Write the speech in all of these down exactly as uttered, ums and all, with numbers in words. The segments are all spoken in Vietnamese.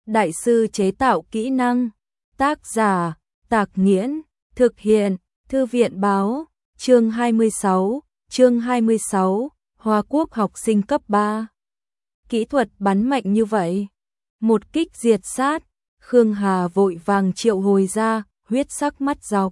đại sư chế tạo kỹ năng. Tác giả, Tạc Nghiễn, thực hiện, Thư viện báo, chương hai mươi sáu, chương hai mươi sáu, Hoa Quốc học sinh cấp ba. Kỹ thuật bắn mạnh như vậy. Một kích diệt sát, Khương Hà vội vàng triệu hồi ra, huyết sắc mắt dọc.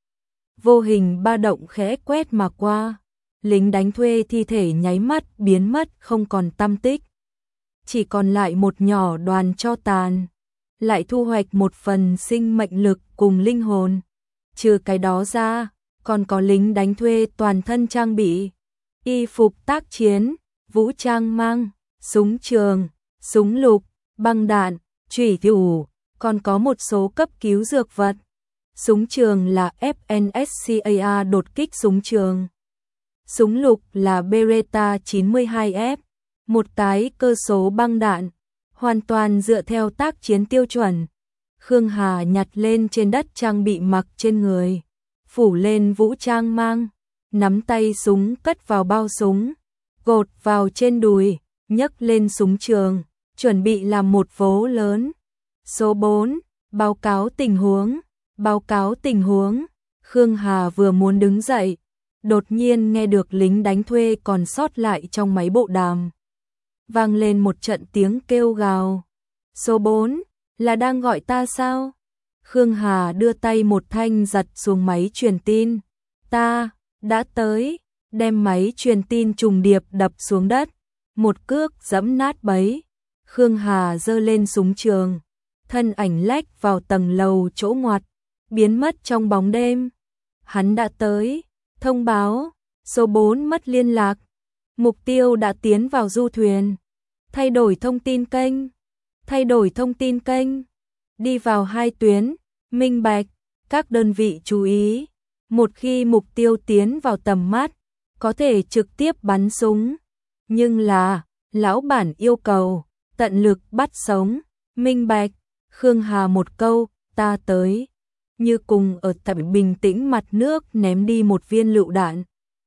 Vô hình ba động khẽ quét mà qua, lính đánh thuê thi thể nháy mắt biến mất không còn tăm tích. Chỉ còn lại một nhỏ đoàn tro tàn, lại thu hoạch một phần sinh mệnh lực cùng linh hồn. Trừ cái đó ra, còn có lính đánh thuê toàn thân trang bị, y phục tác chiến, vũ trang mang, súng trường, súng lục, băng đạn, chủy thủ, còn có một số cấp cứu dược vật. Súng trường là ép en ét xê a a đột kích súng trường. Súng lục là Beretta chín mươi hai F, một tái cơ số băng đạn, hoàn toàn dựa theo tác chiến tiêu chuẩn. Khương Hà nhặt lên trên đất trang bị mặc trên người, phủ lên vũ trang mang, nắm tay súng cất vào bao súng, gột vào trên đùi, nhấc lên súng trường, chuẩn bị làm một vố lớn. Số bốn, báo cáo tình huống, báo cáo tình huống. Khương Hà vừa muốn đứng dậy, đột nhiên nghe được lính đánh thuê còn sót lại trong máy bộ đàm vang lên một trận tiếng kêu gào. Số bốn, là đang gọi ta sao? Khương Hà đưa tay một thanh giật xuống máy truyền tin. Ta, đã tới, đem máy truyền tin trùng điệp đập xuống đất, một cước giẫm nát bấy. Khương Hà giơ lên súng trường, thân ảnh lách vào tầng lầu chỗ ngoặt, biến mất trong bóng đêm. Hắn đã tới, thông báo, số bốn mất liên lạc, mục tiêu đã tiến vào du thuyền. Thay đổi thông tin kênh, thay đổi thông tin kênh, đi vào hai tuyến, minh bạch, các đơn vị chú ý, một khi mục tiêu tiến vào tầm mắt, có thể trực tiếp bắn súng, nhưng là, lão bản yêu cầu, tận lực bắt sống, minh bạch. Khương Hà một câu, ta tới, như cùng ở tại bình tĩnh mặt nước ném đi một viên lựu đạn.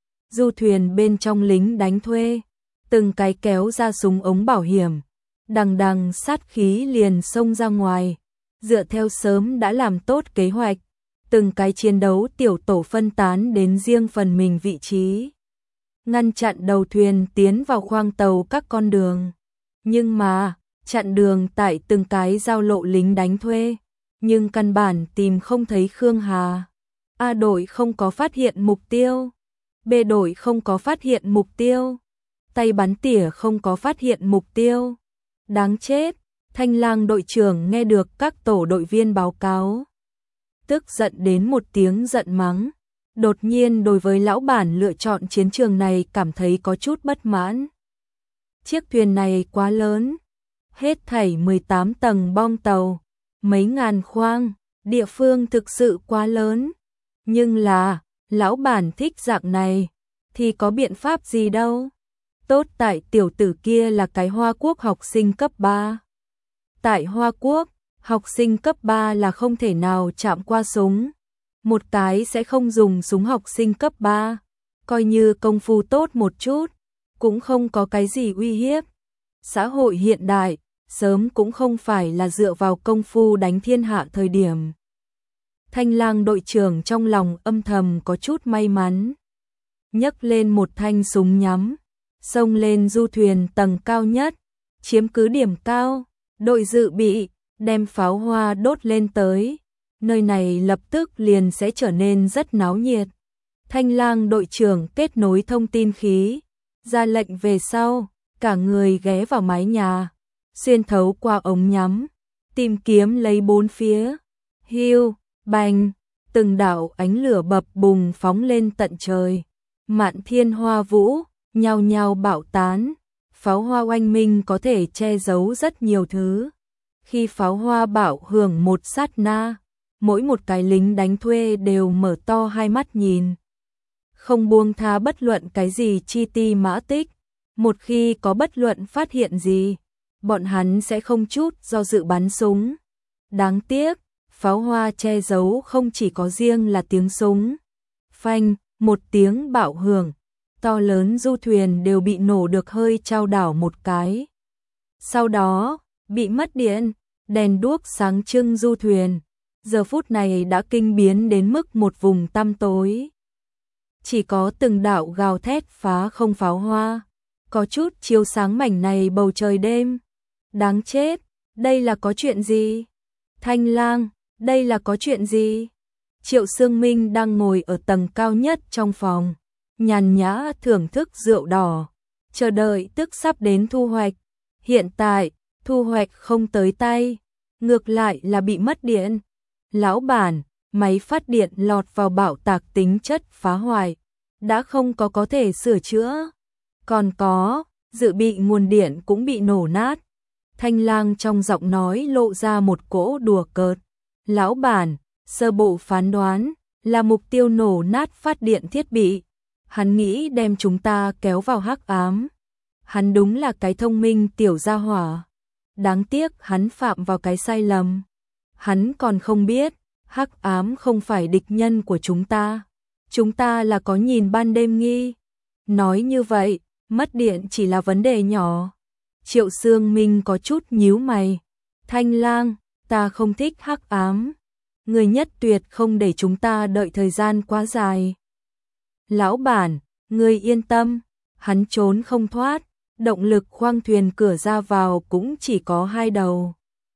Du thuyền bên trong lính đánh thuê, từng cái kéo ra súng ống bảo hiểm, đằng đằng sát khí liền xông ra ngoài, dựa theo sớm đã làm tốt kế hoạch, từng cái chiến đấu tiểu tổ phân tán đến riêng phần mình vị trí, ngăn chặn đầu thuyền tiến vào khoang tàu các con đường. Nhưng mà, chặn đường tại từng cái giao lộ lính đánh thuê, nhưng căn bản tìm không thấy Khương Hà. A đội không có phát hiện mục tiêu, B đội không có phát hiện mục tiêu, tay bắn tỉa không có phát hiện mục tiêu. Đáng chết, Thanh Lang đội trưởng nghe được các tổ đội viên báo cáo, tức giận đến một tiếng giận mắng, đột nhiên đối với lão bản lựa chọn chiến trường này cảm thấy có chút bất mãn. Chiếc thuyền này quá lớn, hết thảy mười tám tầng bong tàu, mấy ngàn khoang, địa phương thực sự quá lớn. Nhưng là, lão bản thích dạng này, thì có biện pháp gì đâu. Tốt tại tiểu tử kia là cái Hoa Quốc học sinh cấp ba. Tại Hoa Quốc, học sinh cấp ba là không thể nào chạm qua súng. Một cái sẽ không dùng súng học sinh cấp ba, coi như công phu tốt một chút, cũng không có cái gì uy hiếp. Xã hội hiện đại, sớm cũng không phải là dựa vào công phu đánh thiên hạ thời điểm. Thanh Lang đội trưởng trong lòng âm thầm có chút may mắn, nhấc lên một thanh súng nhắm, xông lên du thuyền tầng cao nhất, chiếm cứ điểm cao, đội dự bị, đem pháo hoa đốt lên tới. Nơi này lập tức liền sẽ trở nên rất náo nhiệt. Thanh Lang đội trưởng kết nối thông tin khí, ra lệnh về sau, cả người ghé vào mái nhà, xuyên thấu qua ống nhắm, tìm kiếm lấy bốn phía. Hiu, bành, từng đạo ánh lửa bập bùng phóng lên tận trời, mạn thiên hoa vũ, nhao nhao bạo tán. Pháo hoa oanh minh có thể che giấu rất nhiều thứ. Khi pháo hoa bạo hưởng một sát na, mỗi một cái lính đánh thuê đều mở to hai mắt nhìn, không buông tha bất luận cái gì chi ti mã tích. Một khi có bất luận phát hiện gì, bọn hắn sẽ không chút do dự bắn súng. Đáng tiếc, pháo hoa che giấu không chỉ có riêng là tiếng súng. Phanh, một tiếng bạo hưởng, to lớn du thuyền đều bị nổ được hơi chao đảo một cái. Sau đó, bị mất điện, đèn đuốc sáng trưng du thuyền, giờ phút này đã kinh biến đến mức một vùng tăm tối. Chỉ có từng đạo gào thét phá không pháo hoa, có chút chiếu sáng mảnh này bầu trời đêm. Đáng chết, đây là có chuyện gì? Thanh Lang, đây là có chuyện gì? Triệu Sương Minh đang ngồi ở tầng cao nhất trong phòng, nhàn nhã thưởng thức rượu đỏ, chờ đợi tức sắp đến thu hoạch. Hiện tại, thu hoạch không tới tay, ngược lại là bị mất điện. Lão bản, máy phát điện lọt vào bạo tạc tính chất phá hoại, đã không có có thể sửa chữa. Còn có, dự bị nguồn điện cũng bị nổ nát. Thanh Lang trong giọng nói lộ ra một cỗ đùa cợt. Lão bản, sơ bộ phán đoán là mục tiêu nổ nát phát điện thiết bị. Hắn nghĩ đem chúng ta kéo vào hắc ám. Hắn đúng là cái thông minh tiểu gia hỏa. Đáng tiếc hắn phạm vào cái sai lầm. Hắn còn không biết, hắc ám không phải địch nhân của chúng ta. Chúng ta là có nhìn ban đêm nghi. Nói như vậy, mất điện chỉ là vấn đề nhỏ. Triệu Sương Minh có chút nhíu mày. Thanh Lang, ta không thích hắc ám. Người nhất tuyệt không để chúng ta đợi thời gian quá dài. Lão bản, người yên tâm, hắn trốn không thoát. Động lực khoang thuyền cửa ra vào cũng chỉ có hai đầu.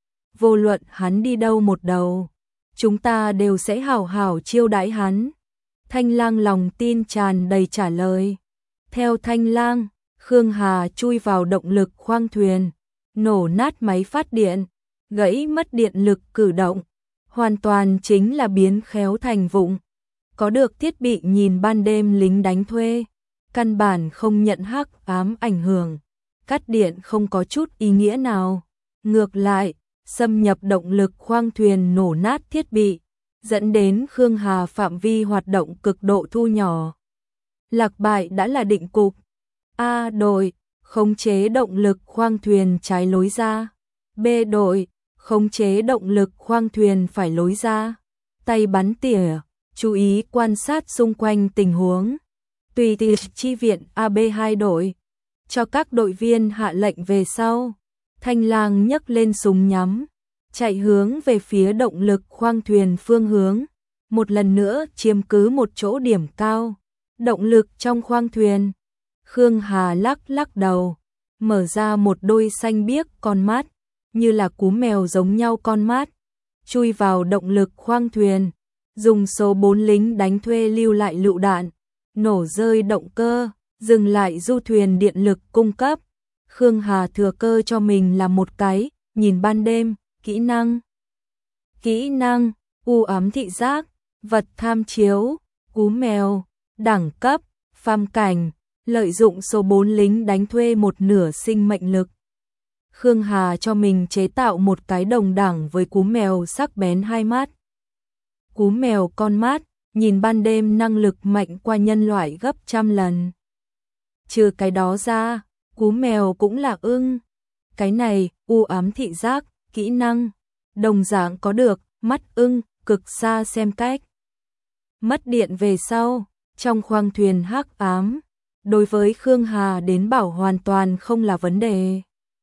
Vô luận hắn đi đâu một đầu, chúng ta đều sẽ hảo hảo chiêu đãi hắn. Thanh Lang lòng tin tràn đầy trả lời. Theo Thanh Lang, Khương Hà chui vào động lực khoang thuyền, nổ nát máy phát điện, gãy mất điện lực cử động, hoàn toàn chính là biến khéo thành vụng. Có được thiết bị nhìn ban đêm lính đánh thuê, căn bản không nhận hắc ám ảnh hưởng, cắt điện không có chút ý nghĩa nào. Ngược lại, xâm nhập động lực khoang thuyền nổ nát thiết bị, dẫn đến Khương Hà phạm vi hoạt động cực độ thu nhỏ. Lạc bại đã là định cục. A đội, khống chế động lực khoang thuyền trái lối ra. B đội, khống chế động lực khoang thuyền phải lối ra. Tay bắn tỉa, chú ý quan sát xung quanh tình huống. Tùy tiệc chi viện A B hai đội. Cho các đội viên hạ lệnh về sau. Thanh Lang nhấc lên súng nhắm, chạy hướng về phía động lực khoang thuyền phương hướng. Một lần nữa chiếm cứ một chỗ điểm cao. Động lực trong khoang thuyền. Khương Hà lắc lắc đầu, mở ra một đôi xanh biếc con mắt, như là cú mèo giống nhau con mắt, chui vào động lực khoang thuyền, dùng số bốn lính đánh thuê lưu lại lựu đạn, nổ rơi động cơ, dừng lại du thuyền điện lực cung cấp. Khương Hà thừa cơ cho mình là một cái, nhìn ban đêm, kỹ năng. Kỹ năng, u ám thị giác, vật tham chiếu, cú mèo, đẳng cấp, phàm cảnh, lợi dụng số bốn lính đánh thuê một nửa sinh mệnh lực. Khương Hà cho mình chế tạo một cái đồng đẳng với cú mèo sắc bén hai mắt. Cú mèo con mắt, nhìn ban đêm năng lực mạnh qua nhân loại gấp trăm lần. Trừ cái đó ra, cú mèo cũng là ưng. Cái này, u ám thị giác, kỹ năng, đồng dạng có được, mắt ưng, cực xa xem cách. Mất điện về sau, trong khoang thuyền hắc ám, đối với Khương Hà đến bảo hoàn toàn không là vấn đề.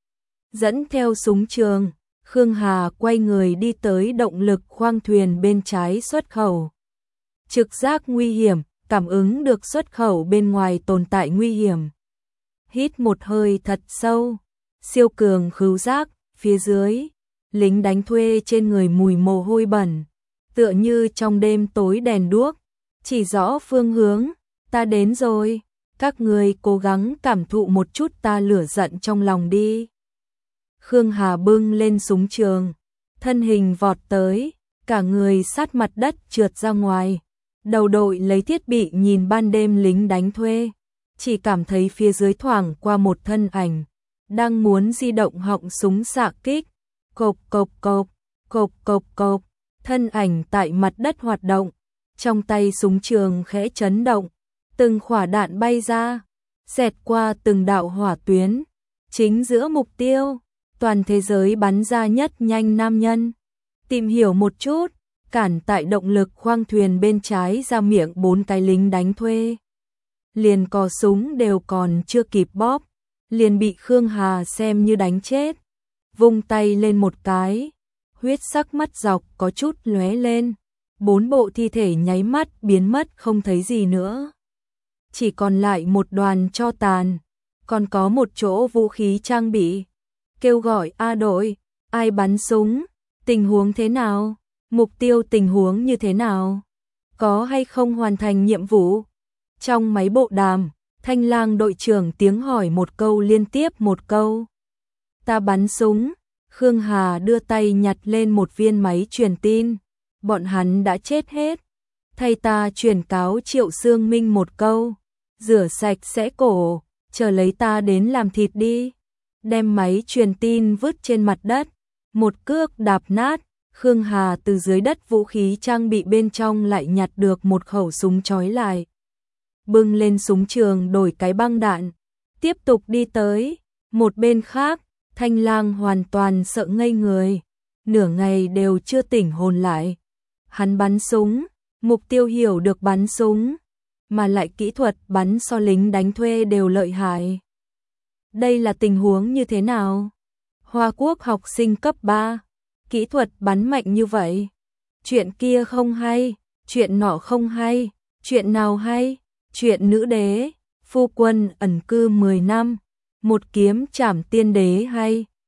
Dẫn theo súng trường, Khương Hà quay người đi tới động lực khoang thuyền bên trái xuất khẩu. Trực giác nguy hiểm, cảm ứng được xuất khẩu bên ngoài tồn tại nguy hiểm. Hít một hơi thật sâu, siêu cường khứu giác, phía dưới, lính đánh thuê trên người mùi mồ hôi bẩn, tựa như trong đêm tối đèn đuốc, chỉ rõ phương hướng, ta đến rồi, các người cố gắng cảm thụ một chút ta lửa giận trong lòng đi. Khương Hà bưng lên súng trường, thân hình vọt tới, cả người sát mặt đất trượt ra ngoài, đầu đội lấy thiết bị nhìn ban đêm lính đánh thuê, chỉ cảm thấy phía dưới thoảng qua một thân ảnh, đang muốn di động họng súng xạ kích, cộp cộp cộp, cộp cộp cộp, thân ảnh tại mặt đất hoạt động, trong tay súng trường khẽ chấn động, từng quả đạn bay ra, xẹt qua từng đạo hỏa tuyến, chính giữa mục tiêu, toàn thế giới bắn ra nhất nhanh nam nhân. Tìm hiểu một chút, cản tại động lực khoang thuyền bên trái ra miệng bốn cái lính đánh thuê. Liền cò súng đều còn chưa kịp bóp, liền bị Khương Hà xem như đánh chết. Vung tay lên một cái, huyết sắc mắt dọc có chút lóe lên, bốn bộ thi thể nháy mắt biến mất không thấy gì nữa. Chỉ còn lại một đoàn tro tàn, còn có một chỗ vũ khí trang bị. Kêu gọi A đội, ai bắn súng, tình huống thế nào, mục tiêu tình huống như thế nào, có hay không hoàn thành nhiệm vụ. Trong máy bộ đàm, Thanh Lang đội trưởng tiếng hỏi một câu liên tiếp một câu. Ta bắn súng, Khương Hà đưa tay nhặt lên một viên máy truyền tin, bọn hắn đã chết hết. Thay ta truyền cáo Triệu Sương Minh một câu, rửa sạch sẽ cổ, chờ lấy ta đến làm thịt đi. Đem máy truyền tin vứt trên mặt đất, một cước đạp nát. Khương Hà từ dưới đất vũ khí trang bị bên trong lại nhặt được một khẩu súng trói lại. Bưng lên súng trường đổi cái băng đạn, tiếp tục đi tới. Một bên khác, Thanh Lang hoàn toàn sợ ngây người, nửa ngày đều chưa tỉnh hồn lại. Hắn bắn súng, mục tiêu hiểu được bắn súng, mà lại kỹ thuật bắn so lính đánh thuê đều lợi hại. Đây là tình huống như thế nào? Hoa Quốc học sinh cấp ba, kỹ thuật bắn mạnh như vậy. Chuyện kia không hay, chuyện nọ không hay, chuyện nào hay? Chuyện nữ đế, phu quân ẩn cư mười năm, một kiếm trảm tiên đế hay?